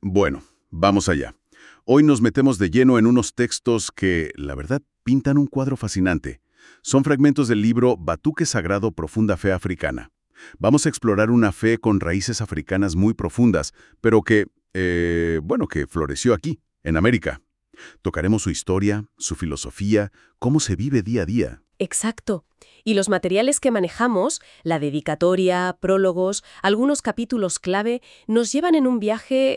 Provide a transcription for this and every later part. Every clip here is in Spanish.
Bueno, vamos allá. Hoy nos metemos de lleno en unos textos que, la verdad, pintan un cuadro fascinante. Son fragmentos del libro Batuque Sagrado Profunda Fe Africana. Vamos a explorar una fe con raíces africanas muy profundas, pero que floreció aquí, en América. Tocaremos su historia, su filosofía, cómo se vive día a día. Exacto. Y los materiales que manejamos, la dedicatoria, prólogos, algunos capítulos clave, nos llevan en un viaje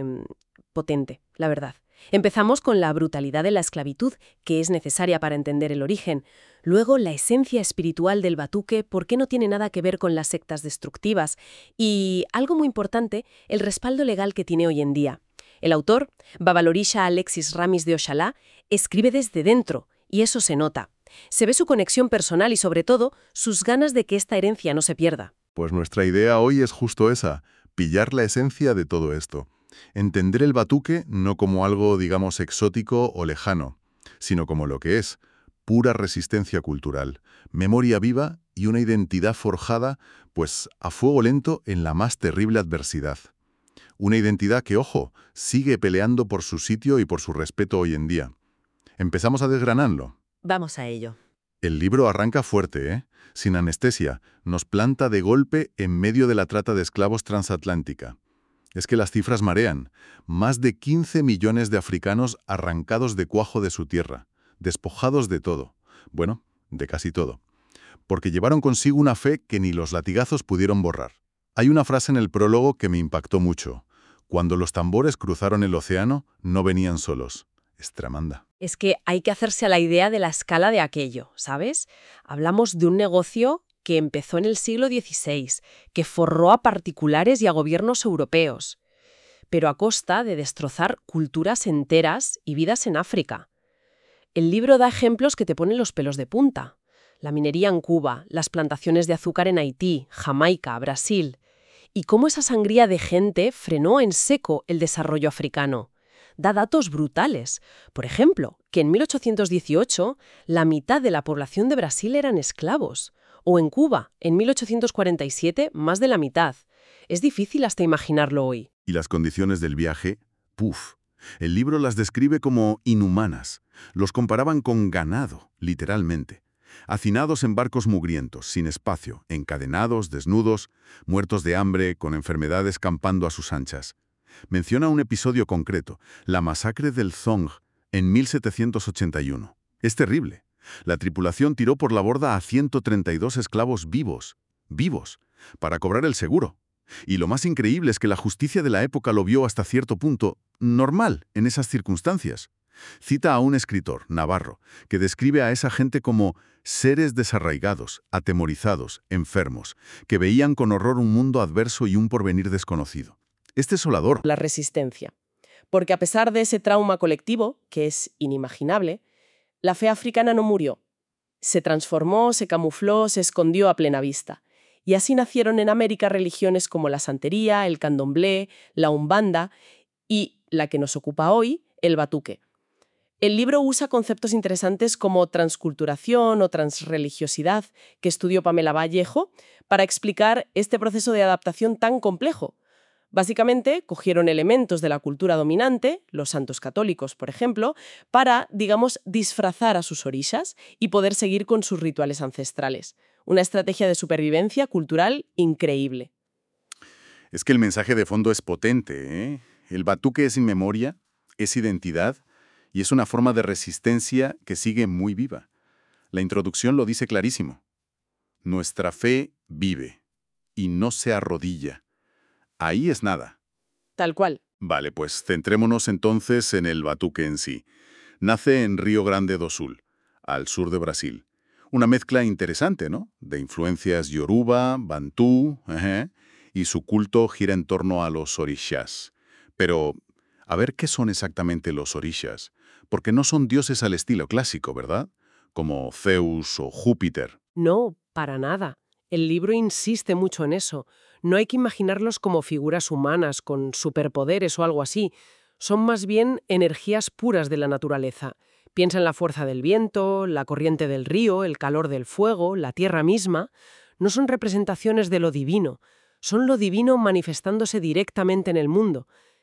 potente, la verdad. Empezamos con la brutalidad de la esclavitud, que es necesaria para entender el origen. Luego, la esencia espiritual del batuque, por qué no tiene nada que ver con las sectas destructivas. Y, algo muy importante, el respaldo legal que tiene hoy en día. El autor, Babalorisha Alexis Ramis de Oshalá, escribe desde dentro, y eso se nota. Se ve su conexión personal y, sobre todo, sus ganas de que esta herencia no se pierda. Pues nuestra idea hoy es justo esa, pillar la esencia de todo esto. Entender el batuque no como algo, digamos, exótico o lejano, sino como lo que es, pura resistencia cultural, memoria viva y una identidad forjada, pues, a fuego lento en la más terrible adversidad. Una identidad que, ojo, sigue peleando por su sitio y por su respeto hoy en día. Empezamos a desgranarlo. Vamos a ello. El libro arranca fuerte, ¿eh? Sin anestesia, nos planta de golpe en medio de la trata de esclavos transatlántica. Es que las cifras marean. Más de 15 millones de africanos arrancados de cuajo de su tierra, despojados de todo. Bueno, de casi todo. Porque llevaron consigo una fe que ni los latigazos pudieron borrar. Hay una frase en el prólogo que me impactó mucho. Cuando los tambores cruzaron el océano, no venían solos. Es tremenda. Es que hay que hacerse a la idea de la escala de aquello, ¿sabes? Hablamos de un negocio que empezó en el siglo XVI, que forró a particulares y a gobiernos europeos, pero a costa de destrozar culturas enteras y vidas en África. El libro da ejemplos que te ponen los pelos de punta. La minería en Cuba, las plantaciones de azúcar en Haití, Jamaica, Brasil, y cómo esa sangría de gente frenó en seco el desarrollo africano. Da datos brutales. Por ejemplo, que en 1818 la mitad de la población de Brasil eran esclavos. O en Cuba, en 1847, más de la mitad. Es difícil hasta imaginarlo hoy. Y las condiciones del viaje, ¡puf! El libro las describe como inhumanas. Los comparaban con ganado, literalmente. Hacinados en barcos mugrientos, sin espacio, encadenados, desnudos, muertos de hambre, con enfermedades campando a sus anchas. Menciona un episodio concreto, la masacre del Zong, en 1781. Es terrible. La tripulación tiró por la borda a 132 esclavos vivos, para cobrar el seguro. Y lo más increíble es que la justicia de la época lo vio hasta cierto punto normal en esas circunstancias. Cita a un escritor, Navarro, que describe a esa gente como seres desarraigados, atemorizados, enfermos, que veían con horror un mundo adverso y un porvenir desconocido. Es desolador. La resistencia. Porque a pesar de ese trauma colectivo, que es inimaginable, la fe africana no murió. Se transformó, se camufló, se escondió a plena vista. Y así nacieron en América religiones como la santería, el candomblé, la umbanda y, la que nos ocupa hoy, el batuque. El libro usa conceptos interesantes como transculturación o transreligiosidad, que estudió Pamela Vallejo, para explicar este proceso de adaptación tan complejo. Básicamente, cogieron elementos de la cultura dominante, los santos católicos, por ejemplo, para, digamos, disfrazar a sus orishas y poder seguir con sus rituales ancestrales. Una estrategia de supervivencia cultural increíble. Es que el mensaje de fondo es potente, ¿eh? El batuque es inmemoria, es identidad y es una forma de resistencia que sigue muy viva. La introducción lo dice clarísimo. Nuestra fe vive y no se arrodilla. Ahí es nada. Tal cual. Vale, pues centrémonos entonces en el batuque en sí. Nace en Río Grande do Sul, al sur de Brasil. Una mezcla interesante, ¿no? De influencias yoruba, bantú, y su culto gira en torno a los orishas. Pero, a ver, ¿qué son exactamente los orishas? Porque no son dioses al estilo clásico, ¿verdad? Como Zeus o Júpiter. No, para nada. El libro insiste mucho en eso. No hay que imaginarlos como figuras humanas con superpoderes o algo así. Son más bien energías puras de la naturaleza. Piensa en la fuerza del viento, la corriente del río, el calor del fuego, la tierra misma. No son representaciones de lo divino. Son lo divino manifestándose directamente en el mundo.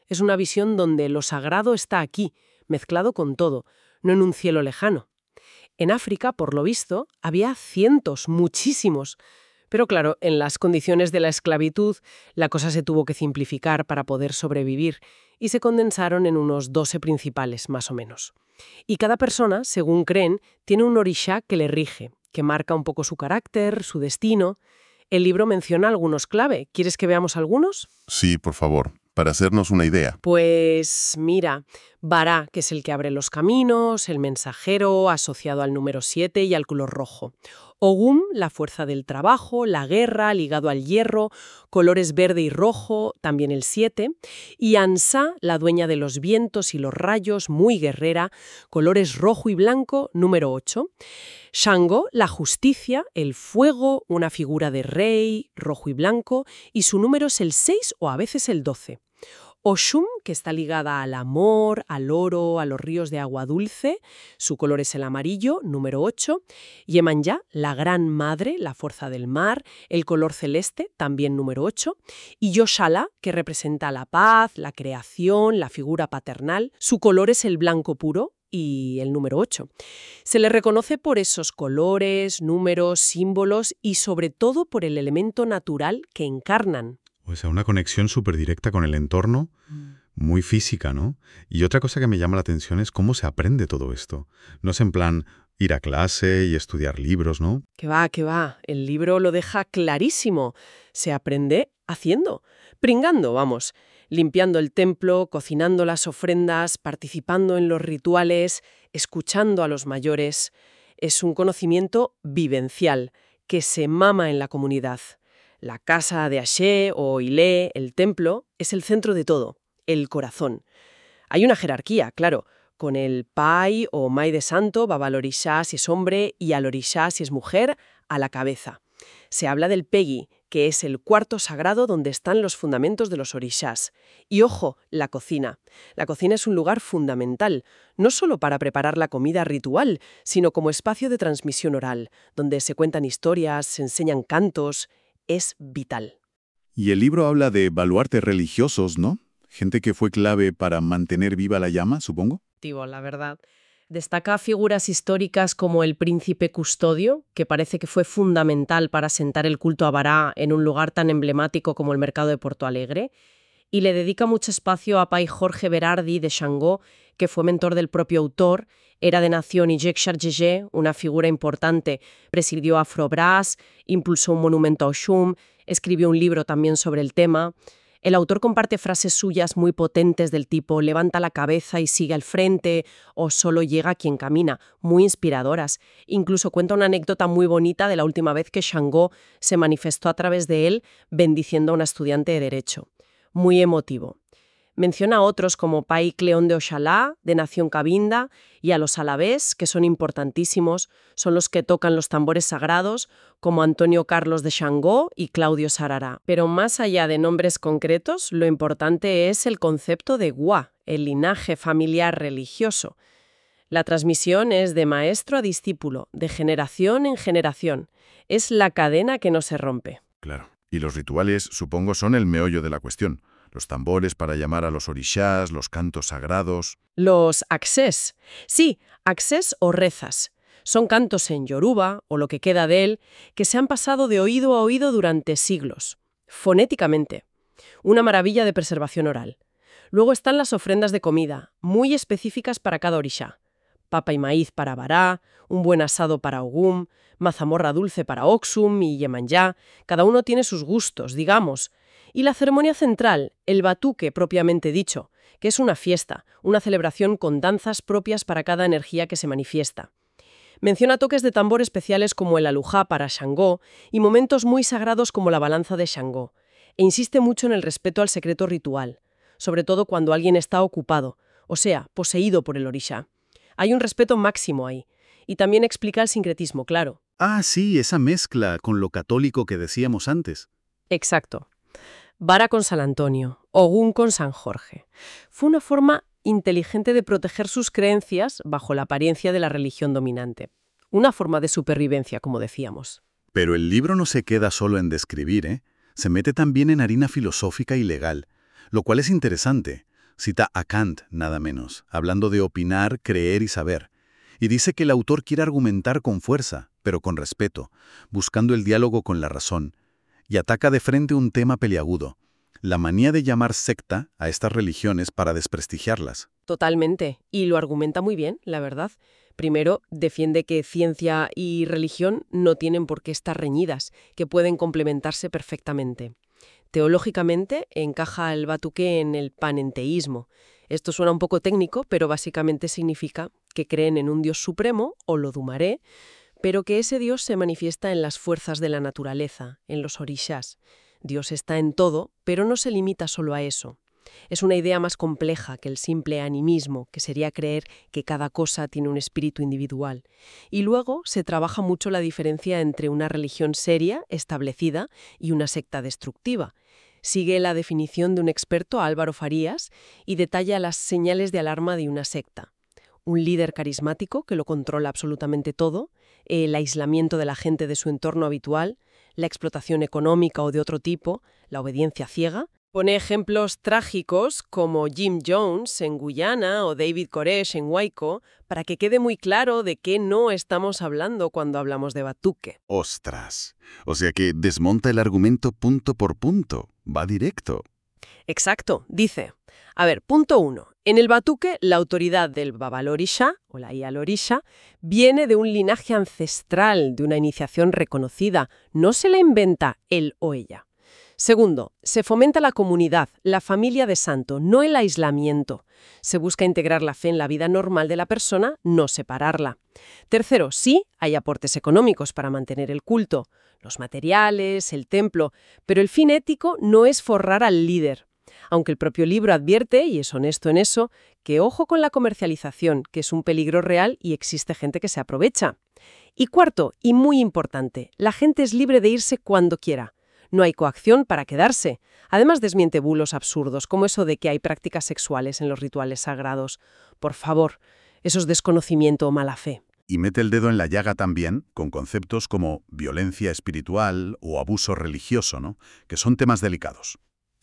Es una visión donde lo sagrado está aquí, mezclado con todo, no en un cielo lejano. En África, por lo visto, había cientos, muchísimos. Pero claro, en las condiciones de la esclavitud, la cosa se tuvo que simplificar para poder sobrevivir y se condensaron en unos 12 principales, más o menos. Y cada persona, según creen, tiene un orishá que le rige, que marca un poco su carácter, su destino. El libro menciona algunos clave. ¿Quieres que veamos algunos? Sí, por favor, para hacernos una idea. Pues mira, Bará, que es el que abre los caminos, el mensajero asociado al número 7 y al color rojo. Ogum, la fuerza del trabajo, la guerra, ligado al hierro, colores verde y rojo, también el 7. Y Ansá, la dueña de los vientos y los rayos, muy guerrera, colores rojo y blanco, número 8. Shango, la justicia, el fuego, una figura de rey, rojo y blanco, y su número es el 6 o a veces el 12. Oshun, que está ligada al amor, al oro, a los ríos de agua dulce, su color es el amarillo, número 8. Yemanyá, la gran madre, la fuerza del mar, el color celeste, también número 8. Y Yoshala, que representa la paz, la creación, la figura paternal, su color es el blanco puro y el número 8. Se le reconoce por esos colores, números, símbolos y sobre todo por el elemento natural que encarnan. O sea, una conexión súper directa con el entorno, muy física, ¿no? Y otra cosa que me llama la atención es cómo se aprende todo esto. No es en plan ir a clase y estudiar libros, ¿no? Que va, que va. El libro lo deja clarísimo. Se aprende haciendo, pringando, vamos, limpiando el templo, cocinando las ofrendas, participando en los rituales, escuchando a los mayores. Es un conocimiento vivencial que se mama en la comunidad. La casa de Ashe o Ilé, el templo, es el centro de todo, el corazón. Hay una jerarquía, claro, con el Pai o Mai de Santo, va al orishá si es hombre y al orishá si es mujer, a la cabeza. Se habla del Pegi, que es el cuarto sagrado donde están los fundamentos de los orishás. Y ojo, la cocina. La cocina es un lugar fundamental, no solo para preparar la comida ritual, sino como espacio de transmisión oral, donde se cuentan historias, se enseñan cantos. Es vital. Y el libro habla de baluartes religiosos, ¿no? Gente que fue clave para mantener viva la llama, supongo. La verdad. Destaca figuras históricas como el príncipe custodio, que parece que fue fundamental para asentar el culto a Bará en un lugar tan emblemático como el mercado de Porto Alegre, y le dedica mucho espacio a Pai Jorge Berardi de Xangó, que fue mentor del propio autor, era de nación Ijekshar Jege, una figura importante, presidió Afrobrass, impulsó un monumento a Oshun, escribió un libro también sobre el tema. El autor comparte frases suyas muy potentes del tipo «levanta la cabeza y sigue al frente» o «solo llega quien camina», muy inspiradoras. Incluso cuenta una anécdota muy bonita de la última vez que Xangó se manifestó a través de él bendiciendo a una estudiante de Derecho. Muy emotivo. Menciona a otros como Pai Cleón de Oxalá, de Nación Cabinda, y a los alabés, que son importantísimos, son los que tocan los tambores sagrados, como Antonio Carlos de Xangó y Claudio Sarará. Pero más allá de nombres concretos, lo importante es el concepto de Gua, el linaje familiar religioso. La transmisión es de maestro a discípulo, de generación en generación. Es la cadena que no se rompe. Claro. Y los rituales, supongo, son el meollo de la cuestión. Los tambores para llamar a los orishás, los cantos sagrados. Los accés. Sí, accés o rezas. Son cantos en yoruba, o lo que queda de él, que se han pasado de oído a oído durante siglos, fonéticamente. Una maravilla de preservación oral. Luego están las ofrendas de comida, muy específicas para cada orishá. Papa y maíz para Bará, un buen asado para Ogum, mazamorra dulce para Oxum y Yemanyá. Cada uno tiene sus gustos, digamos. Y la ceremonia central, el batuque propiamente dicho, que es una fiesta, una celebración con danzas propias para cada energía que se manifiesta. Menciona toques de tambor especiales como el alujá para Xangó y momentos muy sagrados como la balanza de Xangó. E insiste mucho en el respeto al secreto ritual, sobre todo cuando alguien está ocupado, o sea, poseído por el orishá. Hay un respeto máximo ahí. Y también explica el sincretismo, claro. Ah, sí, esa mezcla con lo católico que decíamos antes. Exacto. Bará con San Antonio, Ogún con San Jorge. Fue una forma inteligente de proteger sus creencias bajo la apariencia de la religión dominante. Una forma de supervivencia, como decíamos. Pero el libro no se queda solo en describir, ¿eh? Se mete también en harina filosófica y legal, lo cual es interesante. Cita a Kant, nada menos, hablando de opinar, creer y saber. Y dice que el autor quiere argumentar con fuerza, pero con respeto, buscando el diálogo con la razón. Y ataca de frente un tema peliagudo: la manía de llamar secta a estas religiones para desprestigiarlas. Totalmente. Y lo argumenta muy bien, la verdad. Primero, defiende que ciencia y religión no tienen por qué estar reñidas, que pueden complementarse perfectamente. Teológicamente, encaja el Batuque en el panenteísmo. Esto suena un poco técnico, pero básicamente significa que creen en un Dios supremo, o Olodumare, pero que ese Dios se manifiesta en las fuerzas de la naturaleza, en los orishas. Dios está en todo, pero no se limita solo a eso. Es una idea más compleja que el simple animismo, que sería creer que cada cosa tiene un espíritu individual. Y luego se trabaja mucho la diferencia entre una religión seria, establecida, y una secta destructiva. Sigue la definición de un experto, Álvaro Farías, y detalla las señales de alarma de una secta. Un líder carismático que lo controla absolutamente todo, el aislamiento de la gente de su entorno habitual, la explotación económica o de otro tipo, la obediencia ciega. Pone ejemplos trágicos como Jim Jones en Guyana o David Koresh en Waco para que quede muy claro de qué no estamos hablando cuando hablamos de Batuque. ¡Ostras! O sea que desmonta el argumento punto por punto. Va directo. Exacto, dice. A ver, punto 1. En el Batuque, la autoridad del Babalorisha, o la Ialorisha, viene de un linaje ancestral, de una iniciación reconocida. No se la inventa él o ella. Segundo, se fomenta la comunidad, la familia de santo, no el aislamiento. Se busca integrar la fe en la vida normal de la persona, no separarla. Tercero, sí, hay aportes económicos para mantener el culto, los materiales, el templo, pero el fin ético no es forrar al líder. Aunque el propio libro advierte, y es honesto en eso, que ojo con la comercialización, que es un peligro real y existe gente que se aprovecha. Y cuarto, y muy importante, la gente es libre de irse cuando quiera. No hay coacción para quedarse. Además, desmiente bulos absurdos, como eso de que hay prácticas sexuales en los rituales sagrados. Por favor, eso es desconocimiento o mala fe. Y mete el dedo en la llaga también con conceptos como violencia espiritual o abuso religioso, ¿no? Que son temas delicados.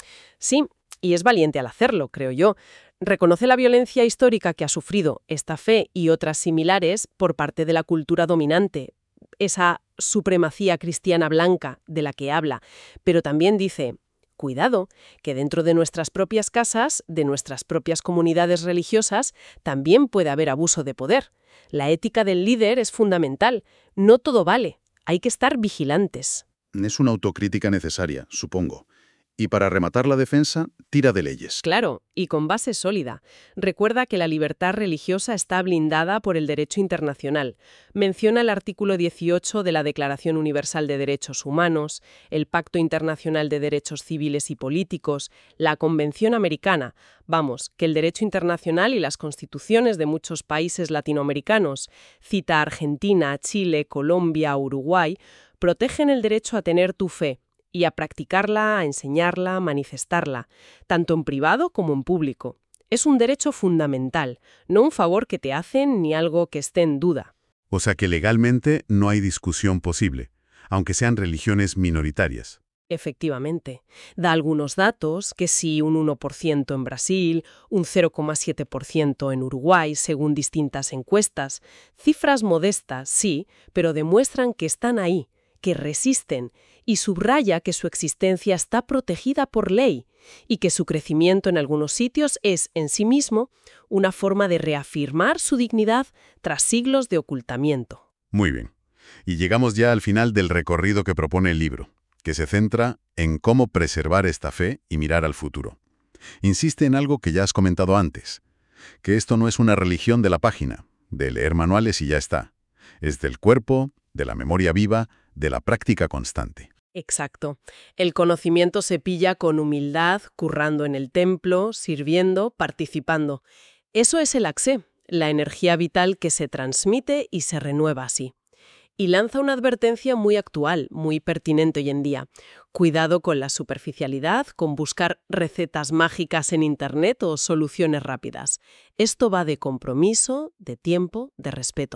Sí, y es valiente al hacerlo, creo yo. Reconoce la violencia histórica que ha sufrido esta fe y otras similares por parte de la cultura dominante, esa supremacía cristiana blanca de la que habla, pero también dice, cuidado, que dentro de nuestras propias casas, de nuestras propias comunidades religiosas, también puede haber abuso de poder. La ética del líder es fundamental. No todo vale. Hay que estar vigilantes. Es una autocrítica necesaria, supongo. Y para rematar la defensa, tira de leyes. Claro, y con base sólida. Recuerda que la libertad religiosa está blindada por el derecho internacional. Menciona el artículo 18 de la Declaración Universal de Derechos Humanos, el Pacto Internacional de Derechos Civiles y Políticos, la Convención Americana. Vamos, que el derecho internacional y las constituciones de muchos países latinoamericanos, cita a Argentina, Chile, Colombia, Uruguay, protegen el derecho a tener tu fe y a practicarla, a enseñarla, a manifestarla, tanto en privado como en público. Es un derecho fundamental, no un favor que te hacen ni algo que esté en duda. O sea que legalmente no hay discusión posible, aunque sean religiones minoritarias. Efectivamente. Da algunos datos, que sí un 1% en Brasil, un 0,7% en Uruguay, según distintas encuestas. Cifras modestas, sí, pero demuestran que están ahí, que resisten, y subraya que su existencia está protegida por ley y que su crecimiento en algunos sitios es, en sí mismo, una forma de reafirmar su dignidad tras siglos de ocultamiento. Muy bien. Y llegamos ya al final del recorrido que propone el libro, que se centra en cómo preservar esta fe y mirar al futuro. Insiste en algo que ya has comentado antes, que esto no es una religión de la página, de leer manuales y ya está. Es del cuerpo, de la memoria viva, de la práctica constante. Exacto. El conocimiento se pilla con humildad, currando en el templo, sirviendo, participando. Eso es el Axé, la energía vital que se transmite y se renueva así. Y lanza una advertencia muy actual, muy pertinente hoy en día. Cuidado con la superficialidad, con buscar recetas mágicas en Internet o soluciones rápidas. Esto va de compromiso, de tiempo, de respeto.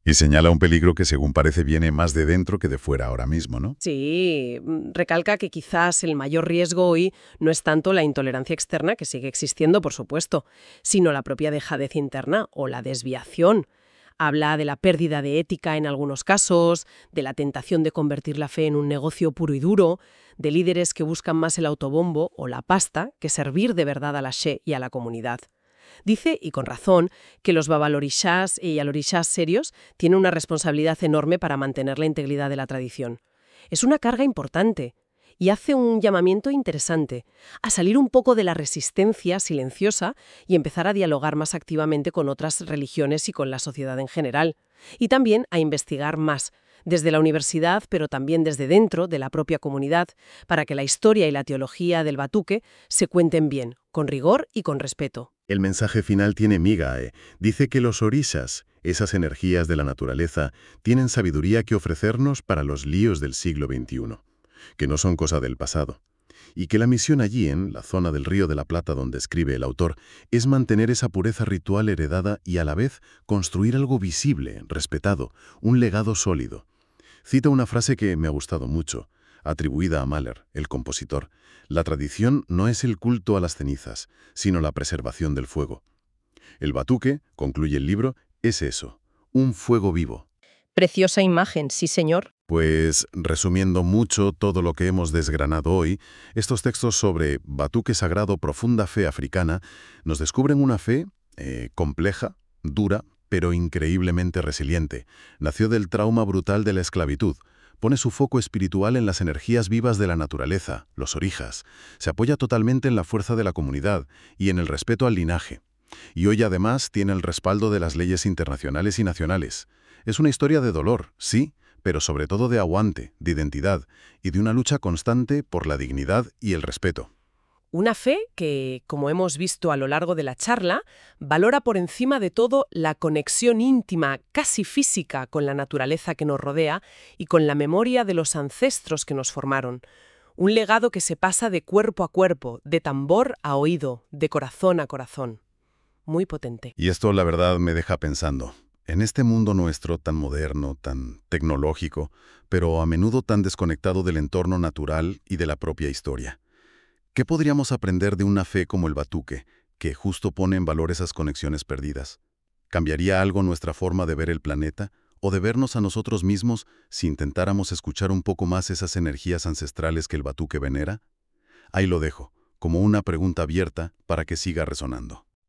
Y señala un peligro que según parece viene más de dentro que de fuera ahora mismo, ¿no? Sí, recalca que quizás el mayor riesgo hoy no es tanto la intolerancia externa, que sigue existiendo, por supuesto, sino la propia dejadez interna o la desviación. Habla de la pérdida de ética en algunos casos, de la tentación de convertir la fe en un negocio puro y duro, de líderes que buscan más el autobombo o la pasta que servir de verdad a la She y a la comunidad. Dice, y con razón, que los babalorishas y alorishas serios tienen una responsabilidad enorme para mantener la integridad de la tradición. Es una carga importante y hace un llamamiento interesante a salir un poco de la resistencia silenciosa y empezar a dialogar más activamente con otras religiones y con la sociedad en general. Y también a investigar más, desde la universidad, pero también desde dentro de la propia comunidad, para que la historia y la teología del batuque se cuenten bien, con rigor y con respeto. El mensaje final tiene miga. Dice que los orishas, esas energías de la naturaleza, tienen sabiduría que ofrecernos para los líos del siglo XXI, que no son cosa del pasado. Y que la misión allí, en la zona del Río de la Plata donde escribe el autor, es mantener esa pureza ritual heredada y a la vez construir algo visible, respetado, un legado sólido. Cita una frase que me ha gustado mucho, atribuida a Mahler, el compositor. La tradición no es el culto a las cenizas, sino la preservación del fuego. El batuque, concluye el libro, es eso, un fuego vivo. Preciosa imagen, sí señor. Pues, resumiendo mucho todo lo que hemos desgranado hoy, estos textos sobre batuque sagrado, profunda fe africana, nos descubren una fe compleja, dura, pero increíblemente resiliente. Nació del trauma brutal de la esclavitud. Pone su foco espiritual en las energías vivas de la naturaleza, los orishas. Se apoya totalmente en la fuerza de la comunidad y en el respeto al linaje. Y hoy además tiene el respaldo de las leyes internacionales y nacionales. Es una historia de dolor, sí, pero sobre todo de aguante, de identidad y de una lucha constante por la dignidad y el respeto. Una fe que, como hemos visto a lo largo de la charla, valora por encima de todo la conexión íntima, casi física, con la naturaleza que nos rodea y con la memoria de los ancestros que nos formaron. Un legado que se pasa de cuerpo a cuerpo, de tambor a oído, de corazón a corazón. Muy potente. Y esto, la verdad, me deja pensando. En este mundo nuestro tan moderno, tan tecnológico, pero a menudo tan desconectado del entorno natural y de la propia historia, ¿qué podríamos aprender de una fe como el batuque, que justo pone en valor esas conexiones perdidas? ¿Cambiaría algo nuestra forma de ver el planeta o de vernos a nosotros mismos si intentáramos escuchar un poco más esas energías ancestrales que el batuque venera? Ahí lo dejo, como una pregunta abierta para que siga resonando.